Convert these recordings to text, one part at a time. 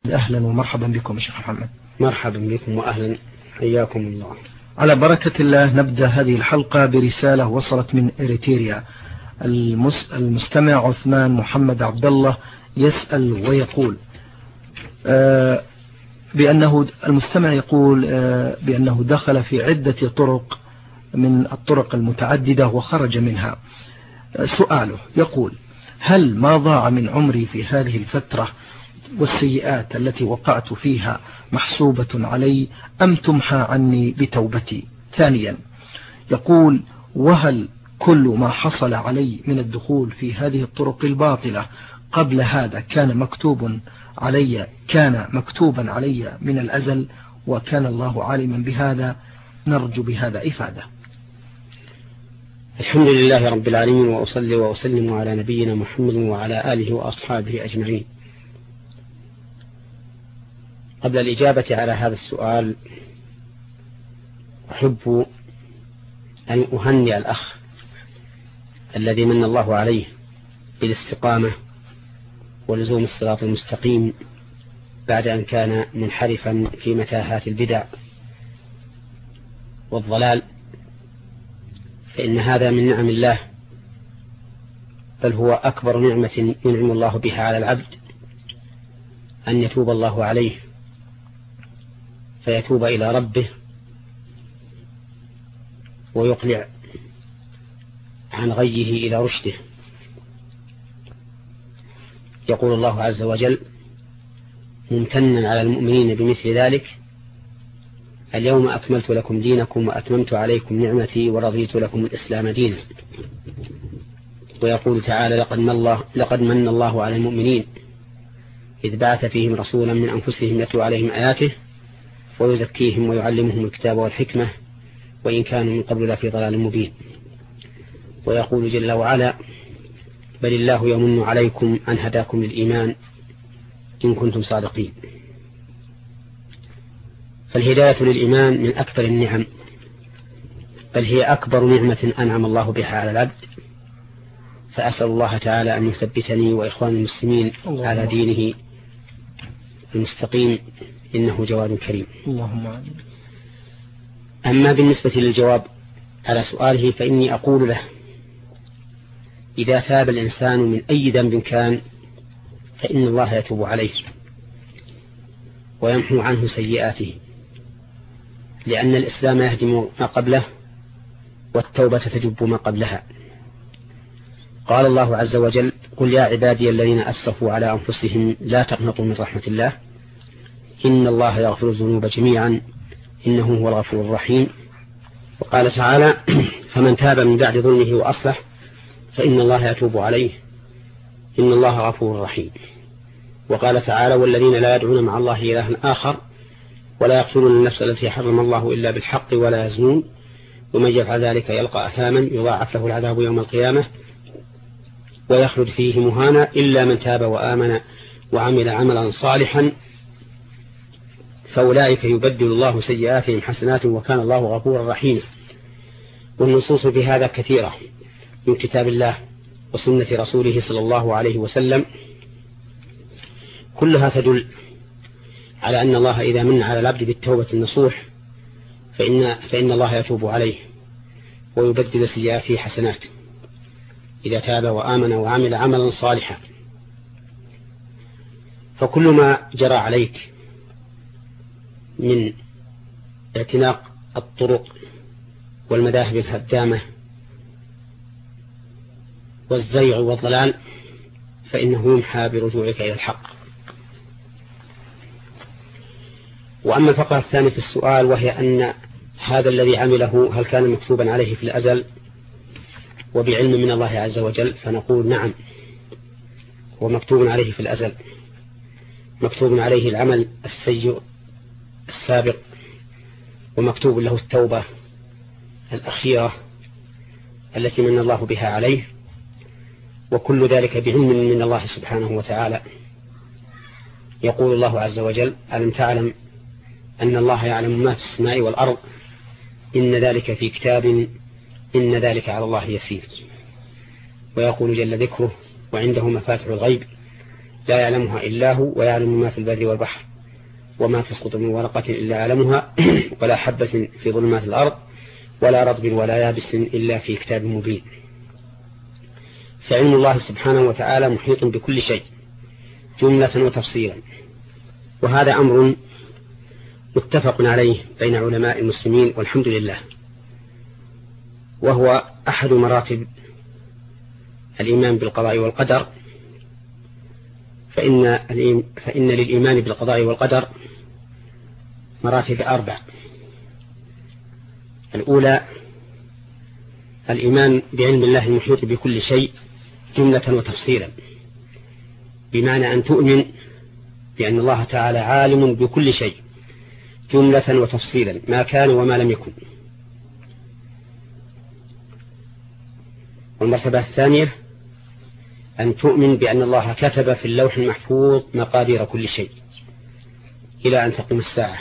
أهلا ومرحبا بكم شيخ محمد. مرحبا بكم وأهلا، حياكم الله. على بركة الله نبدأ هذه الحلقة برسالة وصلت من إريتريا. المستمع عثمان محمد عبد الله يسأل ويقول بأنه المستمع يقول بأنه دخل في عدة طرق من الطرق المتعددة وخرج منها. سؤاله يقول: هل ما ضاع من عمري في هذه الفترة والسيئات التي وقعت فيها محسوبة علي أم تمحى عني بتوبتي؟ ثانيا يقول: وهل كل ما حصل علي من الدخول في هذه الطرق الباطلة قبل هذا كان مكتوبا علي من الأزل، وكان الله عالما بهذا؟ نرجو بهذا إفادة. الحمد لله رب العالمين، وأصلي وأسلم على نبينا محمد وعلى آله وأصحابه أجمعين. قبل الإجابة على هذا السؤال أحب أن أهنئ الأخ الذي من الله عليه بالاستقامة ولزوم الصراط المستقيم بعد أن كان منحرفا في متاهات البدع والضلال، فإن هذا من نعم الله، بل هو أكبر نعمة ينعم الله بها على العبد، أن يتوب الله عليه فيتوب إلى ربه ويقلع عن غيه إلى رشده. يقول الله عز وجل ممتنا على المؤمنين بمثل ذلك: اليوم أكملت لكم دينكم وأتممت عليكم نعمتي ورضيت لكم الإسلام دينا. ويقول تعالى: لقد من الله على المؤمنين إذ بعث فيهم رسولا من أنفسهم يتلو عليهم آياته ويزكيهم ويعلمهم الكتاب والحكمة وإن كانوا من قبل لفي ضلال مبين. ويقول جل وعلا: بل الله يمن عليكم أن هداكم للإيمان إن كنتم صادقين. فالهداية للإيمان من أكبر النعم، بل هي أكبر نعمة أنعم الله بها على العبد، فأسأل الله تعالى أن يثبتني وإخوان المسلمين على دينه المستقيم، إنه جواد كريم. اللهم آمين. أما بالنسبة للجواب على سؤاله فإني أقول له: إذا تاب الإنسان من أي ذنب كان فإن الله يتوب عليه ويمحو عنه سيئاته، لأن الإسلام يهدم ما قبله والتوبة تجب ما قبلها. قال الله عز وجل: قل يا عبادي الذين أسرفوا على أنفسهم لا تقنطوا من رحمة الله إن الله يغفر الذنوب جميعا إنه هو الغفور الرحيم. وقال تعالى: فمن تاب من بعد ظلمه وأصلح فإن الله يتوب عليه إن الله غفور رحيم. وقال تعالى: والذين لا يدعون مع الله إلها آخر ولا يقتلون النفس التي حرم الله إلا بالحق ولا يزنون ومن يفعل ذلك يلقى أثاما يضاعف له العذاب يوم القيامة ويخلد فيه مهانا إلا من تاب وآمن وعمل عملا صالحا فأولئك يبدل الله سيئاتهم حسنات وكان الله غفورا رحيما. والنصوص في هذا كثيرة من كتاب الله وسنة رسوله صلى الله عليه وسلم، كلها تدل على أن الله إذا من على العبد بالتوبة النصوح فإن الله يتوب عليه ويبدل سيئاته حسنات إذا تاب وآمن وعمل عملا صالحا. فكل ما جرى عليك من اعتناق الطرق والمذاهب الهدامة والزيغ والضلال فإنه يمحى برجوعك إلى الحق. وأما الفقرة الثانية في السؤال وهي أن هذا الذي عمله هل كان مكتوبا عليه في الأزل وبعلم من الله عز وجل، فنقول نعم، هو مكتوب عليه في الأزل، مكتوب عليه العمل السيء السابق ومكتوب له التوبة الأخيرة التي من الله بها عليه، وكل ذلك بعلم من الله سبحانه وتعالى. يقول الله عز وجل: ألم تعلم أن الله يعلم ما في السماء والأرض إن ذلك في كتاب إن ذلك على الله يسير. ويقول جل ذكره: وعنده مفاتح الغيب لا يعلمها إلا هو ويعلم ما في البر والبحر وما تسقط من ورقة إلا يعلمها ولا حبة في ظلمات الأرض ولا رطب ولا يابس إلا في كتاب مبين. فعلم الله سبحانه وتعالى محيط بكل شيء جملة وتفصيلا، وهذا أمر متفق عليه بين علماء المسلمين والحمد لله، وهو أحد مراتب الإيمان بالقضاء والقدر. فإن للإيمان بالقضاء والقدر مراتب 4. الأولى الإيمان بعلم الله المحيط بكل شيء جملة وتفصيلا، بمعنى أن تؤمن بأن الله تعالى عالم بكل شيء جملة وتفصيلا ما كان وما لم يكن. والمرتبة الثانية أن تؤمن بأن الله كتب في اللوح المحفوظ مقادير كل شيء إلى أن تقوم الساعة،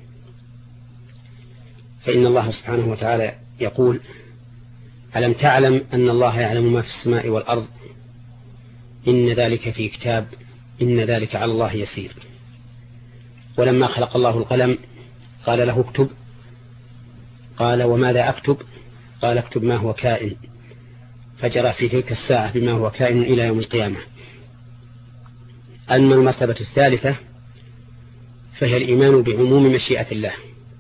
فإن الله سبحانه وتعالى يقول: ألم تعلم أن الله يعلم ما في السماء والأرض إن ذلك في كتاب إن ذلك على الله يسير. ولما خلق الله القلم قال له اكتب، قال وماذا أكتب؟ قال اكتب ما هو كائن، فجرى في تلك الساعة بما هو كائن إلى يوم القيامة. أما المرتبة الثالثة فهي الإيمان بعموم مشيئة الله،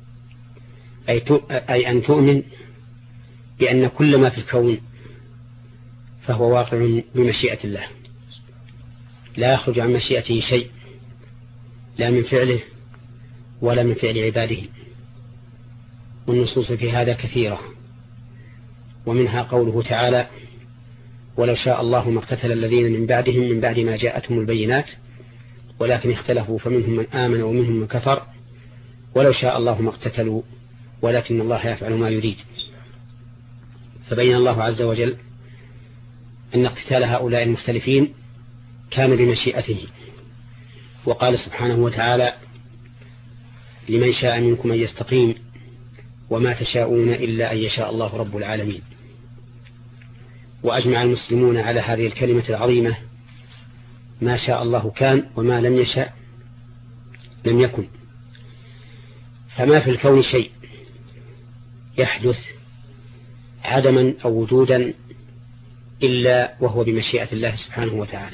أي أن تؤمن بأن كل ما في الكون فهو واقع بمشيئة الله، لا يخرج عن مشيئته شيء، لا من فعله ولا من فعل عباده. والنصوص في هذا كثيرة، ومنها قوله تعالى: ولو شاء الله ما اقتتل الذين من بعدهم من بعد ما جاءتهم البينات ولكن اختلفوا فمنهم من آمن ومنهم من كفر ولو شاء الله ما اقتتلوا ولكن الله يفعل ما يريد. فبين الله عز وجل أن اقتتال هؤلاء المختلفين كان بمشيئته، وقال سبحانه وتعالى: لمن شاء منكم أن يستقيم وما تشاءون إلا أن يشاء الله رب العالمين. وأجمع المسلمون على هذه الكلمة العظيمة: ما شاء الله كان وما لم يشاء لم يكن. فما في الكون شيء يحدث عدما أو وجودا إلا وهو بمشيئة الله سبحانه وتعالى.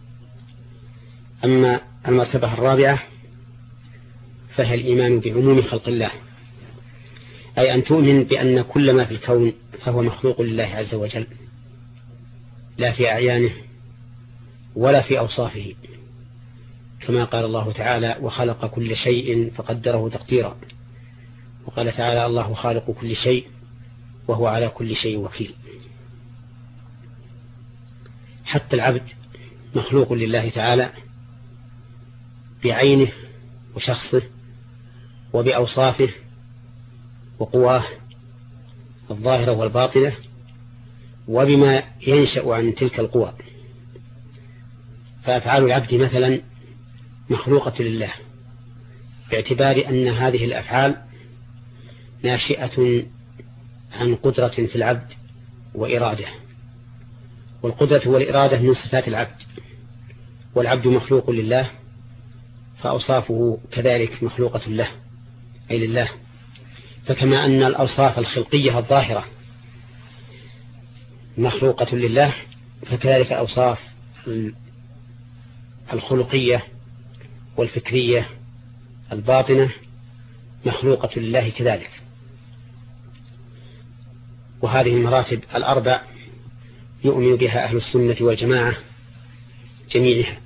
أما المرتبة الرابعة فهي الإيمان بعموم خلق الله، أي أن تؤمن بأن كل ما في الكون فهو مخلوق لله عز وجل، لا في أعيانه ولا في أوصافه، كما قال الله تعالى: وخلق كل شيء فقدره تقديرا. وقال تعالى: الله خالق كل شيء وهو على كل شيء وكيل. حتى العبد مخلوق لله تعالى بعينه وشخصه وبأوصافه وقواه الظاهرة والباطنة وبما ينشأ عن تلك القوى. فأفعال العبد مثلا مخلوقة لله باعتبار أن هذه الأفعال ناشئة عن قدرة في العبد وإرادة، والقدرة والإرادة من صفات العبد، والعبد مخلوق لله فأوصافه كذلك مخلوقة له أي لله. فكما أن الأوصاف الخلقية الظاهرة مخلوقة لله فكذلك الأوصاف الخلقية والفكرية الباطنة مخلوقة لله كذلك. وهذه المراتب الأربع يؤمن بها أهل السنة والجماعة جميعها،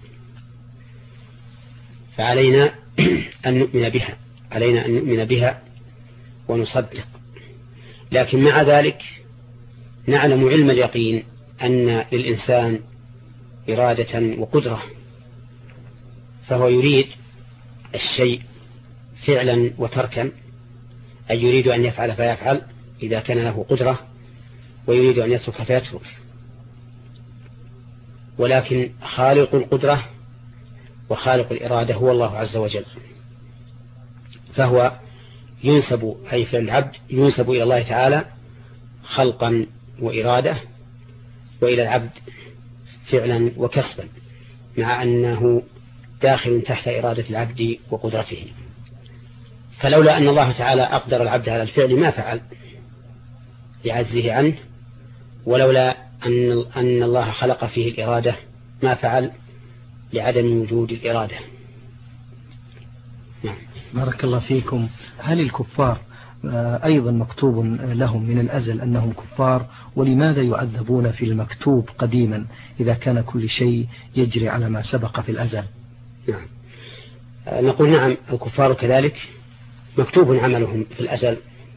فعلينا أن نؤمن بها، علينا أن نؤمن بها ونصدق. لكن مع ذلك نعلم علم اليقين أن للإنسان إرادة وقدرة، فهو يريد الشيء فعلا وتركا، أي يريد أن يفعل فيفعل إذا كان له قدرة، ويريد أن يترك فيترك. ولكن خالق القدرة وخالق الإرادة هو الله عز وجل، فهو ينسب أي فعل العبد ينسب إلى الله تعالى خلقا وإرادة، وإلى العبد فعلا وكسبا، مع أنه داخل تحت إرادة العبد وقدرته. فلولا أن الله تعالى أقدر العبد على الفعل ما فعل لعجزه عنه، ولولا أن الله خلق فيه الإرادة ما فعل لعدم وجود الإرادة. نعم. بارك الله فيكم. هل الكفار أيضا مكتوب لهم من الأزل أنهم كفار؟ ولماذا يعذبون في المكتوب قديما إذا كان كل شيء يجري على ما سبق في الأزل؟ نعم. نقول نعم، الكفار كذلك مكتوب عملهم في الأزل،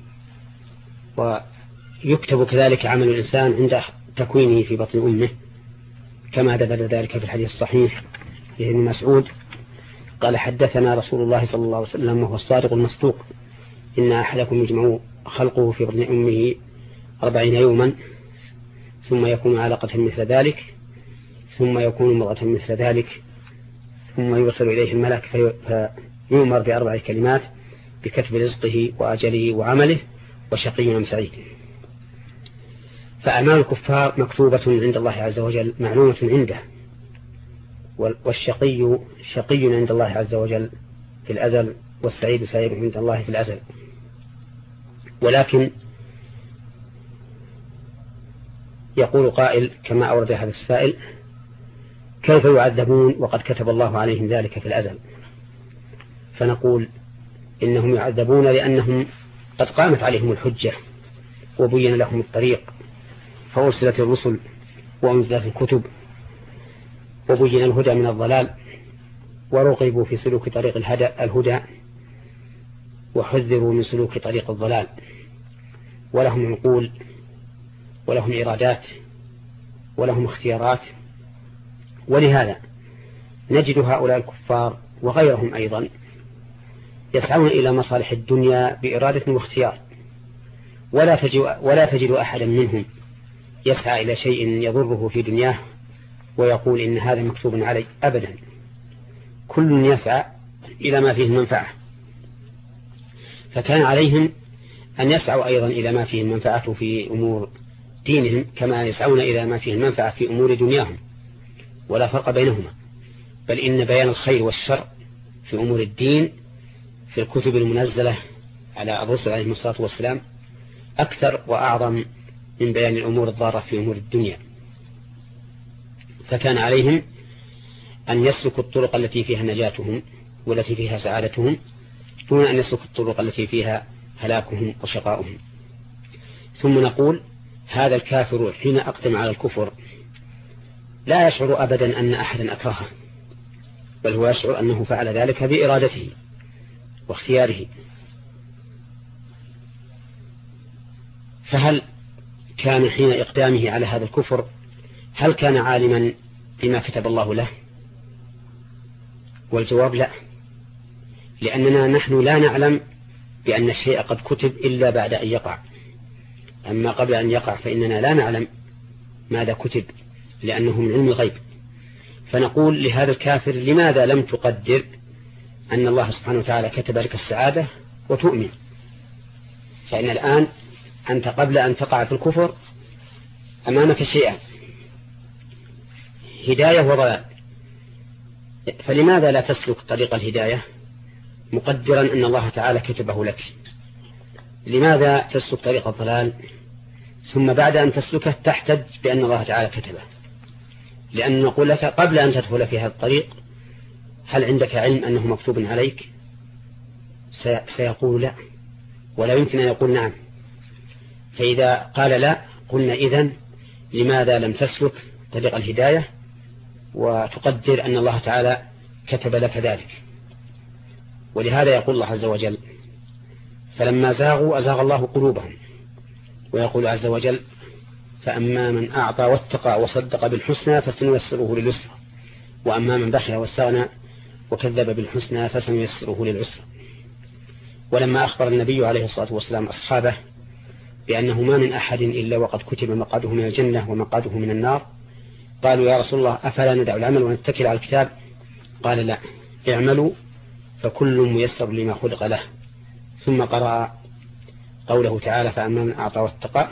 ويكتب كذلك عمل الإنسان عند تكوينه في بطن أمه، كما ثبت ذلك في الحديث الصحيح لابن مسعود قال: حدثنا رسول الله صلى الله عليه وسلم وهو الصادق المصدوق: إن أحدكم يجمع خلقه في بطن أمه 40 يوما ثم يكون علقة مثل ذلك ثم يكون مضغة مثل ذلك ثم يوصل إليه الملك فيؤمر ب4 كلمات: بكتب رزقه وأجله وعمله وشقي أم سعيد. فأعمال الكفار مكتوبة عند الله عز وجل معلومة عنده، والشقي شقي عند الله عز وجل في الأزل، والسعيد سعيد عند الله في الأزل. ولكن يقول قائل كما أورد هذا السائل: كيف يعذبون وقد كتب الله عليهم ذلك في الأزل؟ فنقول إنهم يعذبون لأنهم قد قامت عليهم الحجة وبين لهم الطريق، فأرسلت الرسل وأنزلت الكتب وبين الهدى من الضلال، ورغبوا في سلوك طريق الهدى وحذروا من سلوك طريق الضلال، ولهم عقول ولهم إرادات ولهم اختيارات. ولهذا نجد هؤلاء الكفار وغيرهم أيضا يسعون إلى مصالح الدنيا بإرادة واختيار، ولا تجد أحدا منهم يسعى إلى شيء يضره في دنياه ويقول إن هذا مكتوب علي أبدا. كل يسعى إلى ما فيه المنفعة، فكان عليهم أن يسعوا أيضا إلى ما فيه المنفعة في أمور دينهم كما يسعون إلى ما فيه المنفعة في أمور دنياهم، ولا فرق بينهما، بل إن بيان الخير والشر في أمور الدين في الكتب المنزلة على الرسل عليهم الصلاة والسلام أكثر وأعظم من بيان الأمور الضارة في أمور الدنيا. فكان عليهم أن يسلكوا الطرق التي فيها نجاتهم والتي فيها سعادتهم، دون أن يسلكوا الطرق التي فيها هلاكهم وشقاؤهم. ثم نقول: هذا الكافر حين أقدم على الكفر لا يشعر أبدا أن أحدا أكرهه، بل هو يشعر أنه فعل ذلك بإرادته واختياره. فهل كان حين إقدامه على هذا الكفر هل كان عالما بما كتب الله له؟ والجواب لا، لأننا نحن لا نعلم بأن الشيء قد كتب إلا بعد أن يقع. أما قبل أن يقع فإننا لا نعلم ماذا كتب، لأنه من علم الغيب. فنقول لهذا الكافر: لماذا لم تقدر أن الله سبحانه وتعالى كتب لك السعادة وتؤمن؟ فإن الآن أنت قبل أن تقع في الكفر أمامك شيئا: هداية وضلال، فلماذا لا تسلك طريق الهداية مقدرا أن الله تعالى كتبه لك؟ لماذا تسلك طريق الضلال ثم بعد أن تسلكه تحتج بأن الله تعالى كتبه؟ لأن نقول لك قبل أن تدخل في هذا الطريق: هل عندك علم أنه مكتوب عليك؟ سيقول لا، ولا يمكن أن يقول نعم. فإذا قال لا قلنا: إذن لماذا لم تسلك طريق الهداية وتقدر أن الله تعالى كتب لك ذلك؟ ولهذا يقول الله عز وجل: فلما زاغوا أزاغ الله قلوبهم. ويقول عز وجل: فأما من أعطى واتقى وصدق بالحسنى فسنيسره لليسرى، وأما من بخل واستغنى وكذب بالحسنى فسنيسره للعسرى. ولما أخبر النبي عليه الصلاة والسلام أصحابه بأنه ما من أحد إلا وقد كتب مقعده من الجنة ومقعده من النار، قالوا: يا رسول الله أفلا ندع العمل ونتكل على الكتاب؟ قال: لا، اعملوا فكل ميسر لما خلق له. ثم قرأ قوله تعالى: فأما من أعطى واتقى،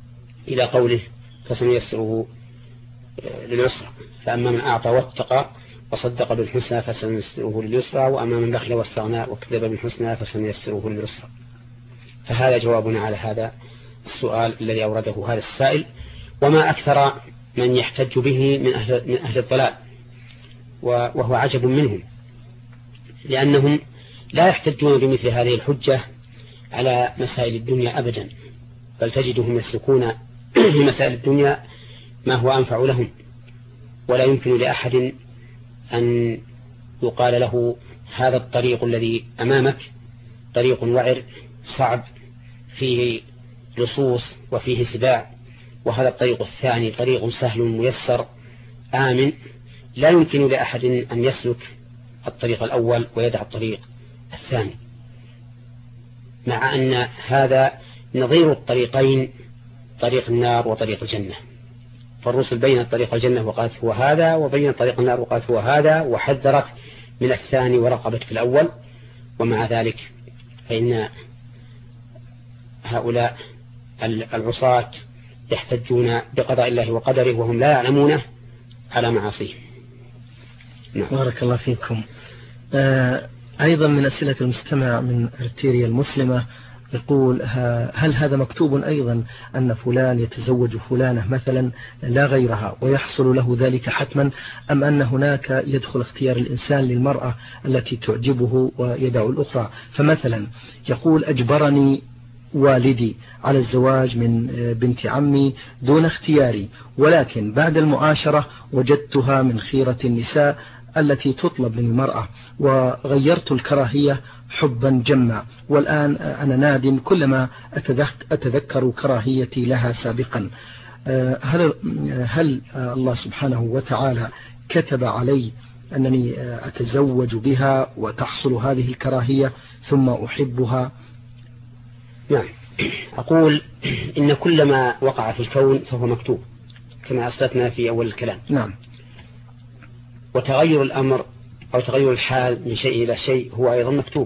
إلى قوله: فسنيسره للعسرى. فأما من أعطى واتقى وصدق بالحسنى فسنيسره لليسرى، وأما من بخل واستغنى وكذب بالحسنى فسنيسره لليسرى. فهذا جوابنا على هذا السؤال الذي أورده هذا السائل. وما أكثر من يحتج به من أهل الضلال، وهو عجب منهم، لأنهم لا يحتجون بمثل هذه الحجة على مسائل الدنيا أبدا، بل تجدهم يسلكون في مسائل الدنيا ما هو أنفع لهم. ولا يمكن لأحد أن يقال له هذا الطريق الذي أمامك طريق وعر صعب فيه لصوص وفيه سباع، وهذا الطريق الثاني طريق سهل ميسر آمن. لا يمكن لأحد أن يسلك الطريق الأول ويدع الطريق الثاني، مع أن هذا نظير الطريقين، طريق النار وطريق الجنة. فالرسل بين طريق الجنة وقالت هو هذا، وبين طريق النار وقالت هو هذا، وحذرت من الثاني ورقبت في الأول. ومع ذلك فإن هؤلاء العصاة يحتجون بقضاء الله وقدره وهم لا يعلمونه على معاصيه. نعم. بارك الله فيكم. أيضا من أسئلة المستمع من أرتيريا المسلمة يقول: هل هذا مكتوب أيضا أن فلان يتزوج فلانة مثلا لا غيرها ويحصل له ذلك حتما، أم أن هناك يدخل اختيار الإنسان للمرأة التي تعجبه ويدع الأخرى؟ فمثلا يقول: أجبرني والدي على الزواج من بنت عمي دون اختياري، ولكن بعد المعاشرة وجدتها من خيرة النساء التي تطلب من المرأة، وغيرت الكراهية حبا جما، والآن أنا ناد كلما أتذكر كراهيتي لها سابقا. هل الله سبحانه وتعالى كتب علي أنني أتزوج بها وتحصل هذه الكراهية ثم أحبها؟ نعم. أقول إن كل ما وقع في الكون فهو مكتوب كما أسلفنا في أول الكلام. نعم. وتغير الأمر أو تغير الحال من شيء إلى شيء هو أيضا مكتوب،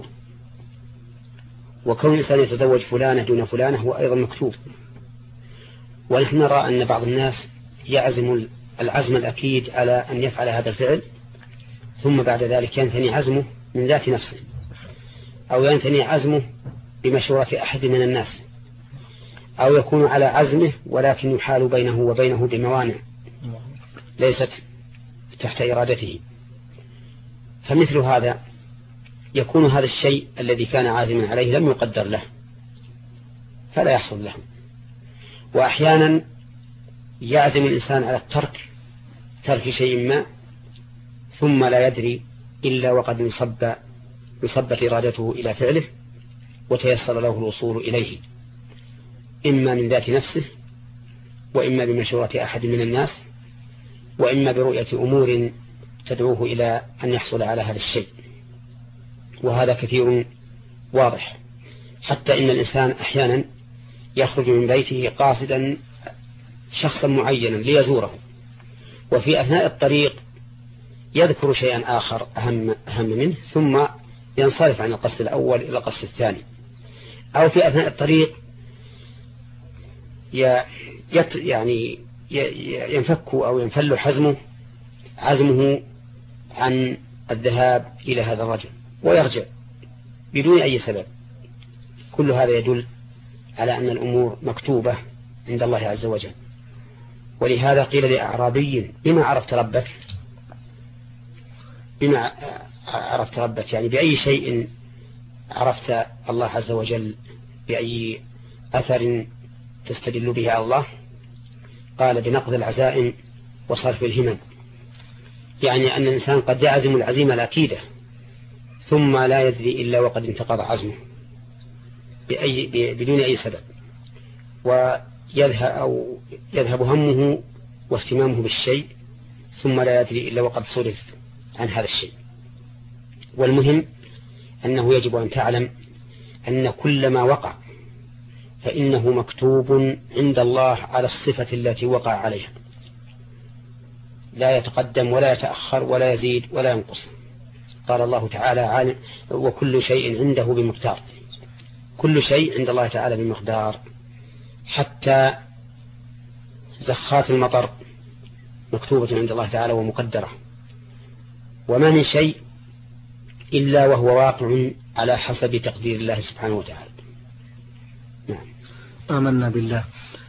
وكون الإنسان يتزوج فلانة دون فلانة هو أيضا مكتوب. ونحن نرى أن بعض الناس يعزم العزم الأكيد على أن يفعل هذا الفعل، ثم بعد ذلك ينثني عزمه من ذات نفسه، أو ينثني عزمه بمشورة أحد من الناس، أو يكون على عزمه ولكن يحال بينه وبينه بموانع ليست تحت إرادته. فمثل هذا يكون هذا الشيء الذي كان عازما عليه لم يقدر له فلا يحصل له. وأحيانا يعزم الإنسان على ترك شيء ما ثم لا يدري إلا وقد انصبت إرادته إلى فعله وتيسر له الوصول إليه، إما من ذات نفسه، وإما بمشورة أحد من الناس، وإما برؤية أمور تدعوه إلى أن يحصل على هذا الشيء. وهذا كثير واضح، حتى إن الإنسان أحيانا يخرج من بيته قاصدا شخصا معينا ليزوره، وفي أثناء الطريق يذكر شيئا آخر أهم منه ثم ينصرف عن القصد الأول إلى القصد الثاني. أو في أثناء الطريق يعني ينفك أو ينفل عزمه عن الذهاب إلى هذا الرجل ويرجع بدون أي سبب. كل هذا يدل على أن الأمور مكتوبة عند الله عز وجل. ولهذا قيل لأعرابي: بما عرفت ربك؟ بما عرفت ربك يعني بأي شيء عرفت الله عز وجل، بأي أثر تستدل به على الله؟ قال: بنقض العزائم وصرف الهمم. يعني أن الإنسان قد يعزم العزيمة الأكيدة ثم لا يدري إلا وقد انتقض عزمه بدون أي سبب، ويذهب همه واهتمامه بالشيء ثم لا يدري إلا وقد صرف عن هذا الشيء. والمهم أنه يجب أن تعلم أن كل ما وقع فإنه مكتوب عند الله على الصفة التي وقع عليها، لا يتقدم ولا يتأخر ولا يزيد ولا ينقص. قال الله تعالى: وكل شيء عنده بمقدار. كل شيء عند الله تعالى بمقدار، حتى زخات المطر مكتوبة عند الله تعالى ومقدرة. وما من شيء إلا وهو واقع على حسب تقدير الله سبحانه وتعالى. نعم. آمنا بالله.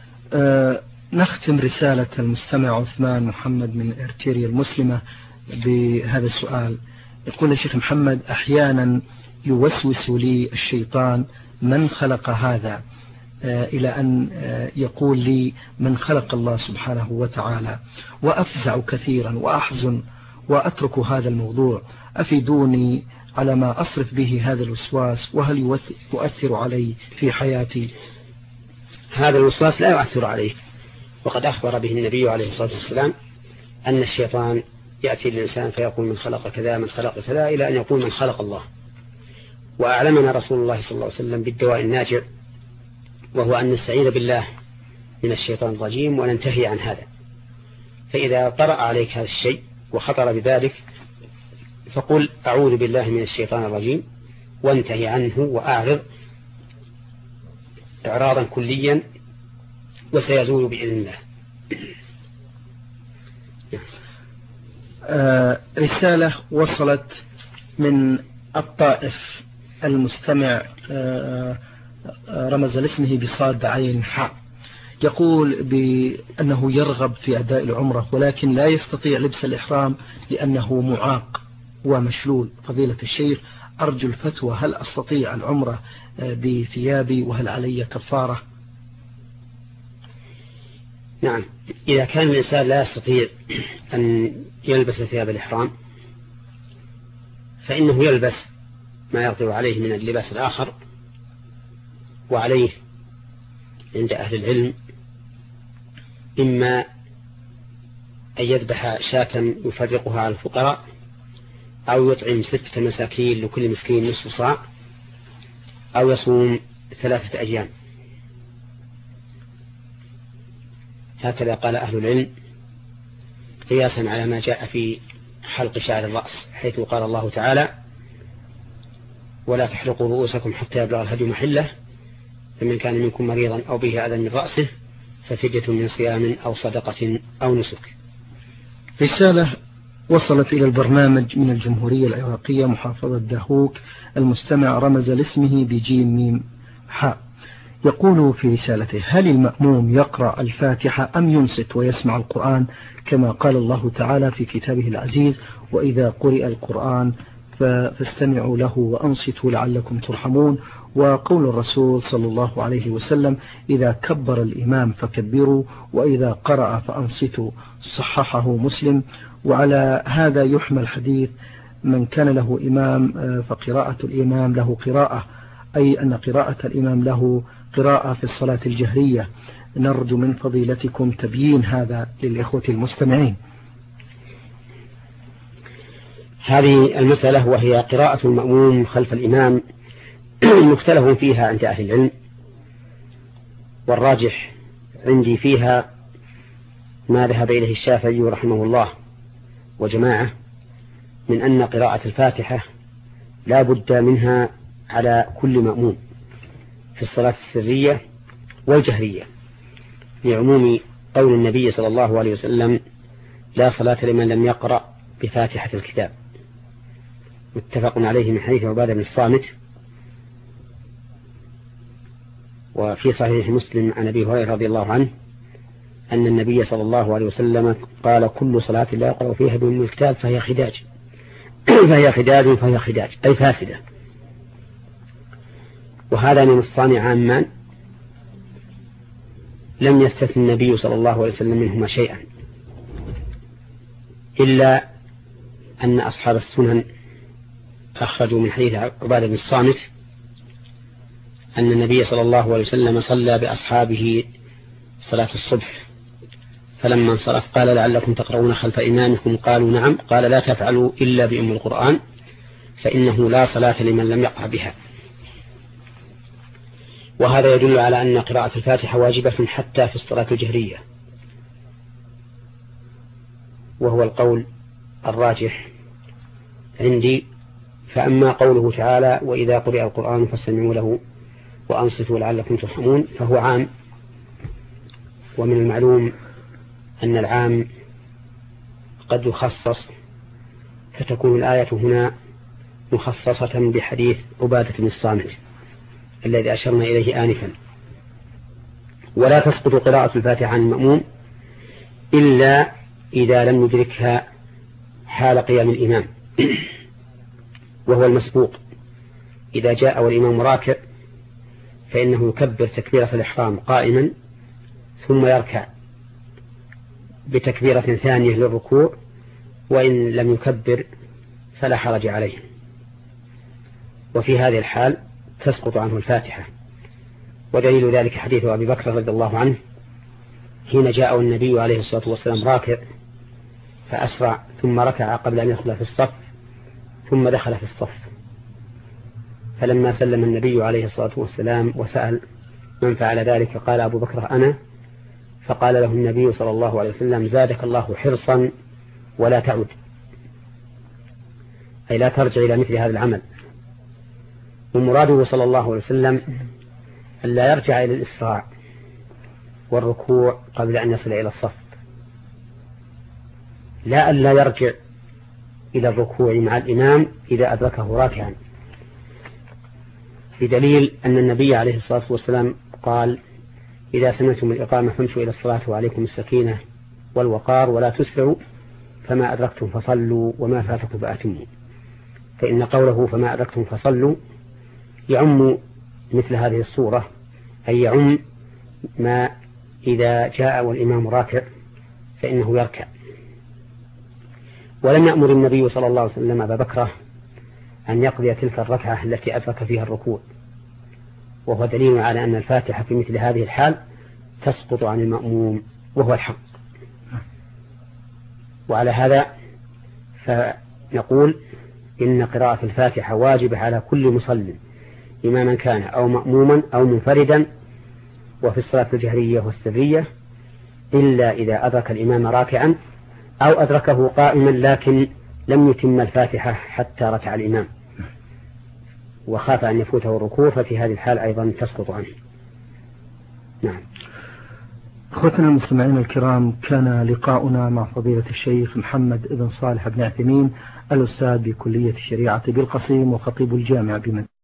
نختم رسالة المستمع عثمان محمد من إرتريا المسلمة بهذا السؤال. يقول الشيخ محمد: أحيانا يوسوس لي الشيطان من خلق هذا، إلى أن يقول لي من خلق الله سبحانه وتعالى، وأفزع كثيرا وأحزن وأترك هذا الموضوع. أفيدوني على ما أصرف به هذا الوسواس، وهل يؤثر علي في حياتي؟ هذا الوسواس لا يؤثر عليه، وقد أخبر به النبي عليه الصلاة والسلام أن الشيطان يأتي للإنسان فيقول من خلق كذا من خلق كذا إلى أن يقول من خلق الله. وأعلمنا رسول الله صلى الله عليه وسلم بالدواء الناجع، وهو أن نستعيذ بالله من الشيطان الرجيم وننتهي عن هذا. فإذا طرأ عليك هذا الشيء وخطر بذلك فقل أعوذ بالله من الشيطان الرجيم وانتهي عنه وأعرض إعراضا كليا وسيزول بإذن الله. رسالة وصلت من الطائف، المستمع رمز لاسمه بصاد عين حاء، يقول بأنه يرغب في أداء العمرة ولكن لا يستطيع لبس الإحرام لأنه معاق ومشلول. فضيلة الشيخ أرجو الفتوى، هل أستطيع العمرة بثيابي وهل علي كفارة؟ نعم، إذا كان الإنسان لا يستطيع أن يلبس ثياب الإحرام فإنه يلبس ما يقدر عليه من اللباس الآخر. وعليه عند أهل العلم إما أن يذبح شاة يفرقها على الفقراء، أو يطعم 6 مساكين لكل مسكين نصف صاع، أو يصوم 3 أيام. هكذا قال أهل العلم قياسا على ما جاء في حلق شعر الرأس، حيث قال الله تعالى: ولا تحلقوا رؤوسكم حتى يبلغ الهدي محله، فمن كان منكم مريضا أو به أذى من رأسه ففدية من صيام أو صدقة أو نسك. رسالة وصلت إلى البرنامج من الجمهورية العراقية محافظة دهوك، المستمع رمز لاسمه بجيم ميم حاء، يقول في رسالته: هل المأموم يقرأ الفاتحة أم ينصت ويسمع القرآن كما قال الله تعالى في كتابه العزيز: وإذا قرئ القرآن فاستمعوا له وأنصتوا لعلكم ترحمون، وقول الرسول صلى الله عليه وسلم: إذا كبر الإمام فكبروا وإذا قرأ فأنصتوا، صححه مسلم. وعلى هذا يحمل حديث من كان له إمام فقراءة الإمام له قراءة، أي أن قراءة الإمام له قراءة في الصلاة الجهرية. نرجو من فضيلتكم تبيين هذا للإخوة المستمعين. هذه المسألة وهي قراءة المأموم خلف الإمام مختلف فيها عند أهل العلم، والراجح عندي فيها ما ذهب إليه الشافعي رحمه الله وجماعة من أن قراءة الفاتحة لا بد منها على كل مأموم في الصلاة السرية والجهرية، لعموم قول النبي صلى الله عليه وسلم: لا صلاة لمن لم يقرأ بفاتحة الكتاب، متفق عليه من حديث عبادة بن الصامت. وفي صحيح مسلم عن أبي هريرة رضي الله عنه أن النبي صلى الله عليه وسلم قال: كل صلاة لا يقرأ فيها بأم الكتاب فهي خداج فهي خداج أي فاسدة. وهذا من الصانع عامان لم يستثن النبي صلى الله عليه وسلم منهما شيئا، إلا أن أصحاب السنن أخرجوا من حديث عبادة بن الصامت أن النبي صلى الله عليه وسلم صلى بأصحابه صلاة الصبح، فلما انصرف قال: لعلكم تقرؤون خلف إمامكم؟ قالوا: نعم. قال: لا تفعلوا إلا بأم القرآن فإنه لا صلاة لمن لم يقرأ بها. وهذا يدل على أن قراءة الفاتحة واجبة حتى في الصلاة الجهرية، وهو القول الراجح عندي. فأما قوله تعالى: وإذا قرئ القرآن فاستمعوا له وأنصتوا لعلكم ترحمون، فهو عام، ومن المعلوم أن العام قد يخصص فتكون الآية هنا مخصصة بحديث عبادة بن الصامت الذي أشرنا إليه آنفا. ولا تسقط قراءة الفاتحة عن المأموم إلا إذا لم يدركها حال قيام الإمام وهو المسبوق. إذا جاء والإمام راكع فإنه يكبر تكبيرة الإحرام قائما ثم يركع بتكبيرة ثانية للركوع، وإن لم يكبر فلا حرج عليه. وفي هذه الحال تسقط عنه الفاتحة. ودليل ذلك حديث أبي بكر رضي الله عنه حين جاء النبي عليه الصلاة والسلام راكع فأسرع ثم ركع قبل أن يدخل في الصف ثم دخل في الصف، فلما سلم النبي عليه الصلاة والسلام وسأل من فعل ذلك قال أبو بكر أنا، فقال له النبي صلى الله عليه وسلم زادك الله حرصا ولا تعد، أي لا ترجع إلى مثل هذا العمل. ومراده صلى الله عليه وسلم أن لا يرجع إلى الإسراع والركوع قبل أن يصل إلى الصف، لا أن لا يرجع إلى الركوع مع الإمام إذا أدركه راكعا، بدليل أن النبي عليه الصلاة والسلام قال إذا سمعتم الإقامة فامشوا إلى الصلاة وعليكم السكينة والوقار ولا تسرعوا فما أدركتم فصلوا وما فاتكم فأتموا. فإن قوله فما أدركتم فصلوا يعم مثل هذه الصورة، أي يعم ما إذا جاء والإمام راكع فإنه يركع. ولم يأمر النبي صلى الله عليه وسلم أبا بكر أن يقضي تلك الركعة التي أدرك فيها الركوع، وهو دليل على أن الفاتحة في مثل هذه الحال تسقط عن المأموم وهو الحق. وعلى هذا فنقول إن قراءة الفاتحة واجبة على كل مصل إماما كان أو مأموما أو منفردا، وفي الصلاة الجهرية والسرية، إلا إذا أدرك الإمام راكعا أو أدركه قائما لكن لم يتم الفاتحة حتى ركع الإمام وخاف أن يفوته الركوع، ففي هذه الحال أيضا تسقط عنه. نعم. أخوتنا المستمعين الكرام، كان لقاؤنا مع فضيلة الشيخ محمد بن صالح بن عثيمين الأستاذ بكلية الشريعة بالقصيم وخطيب الجامع بمدينة